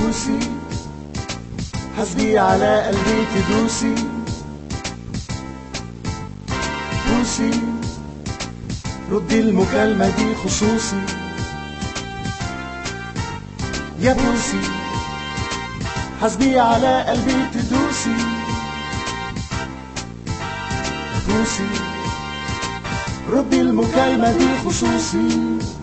بوسي، حسبي على قلبي تدوسي. بوسي ردي المكالمة دي خصوصي. يا بوسي حسبي على قلبي تدوسي. بوسي ردي المكالمة دي خصوصي.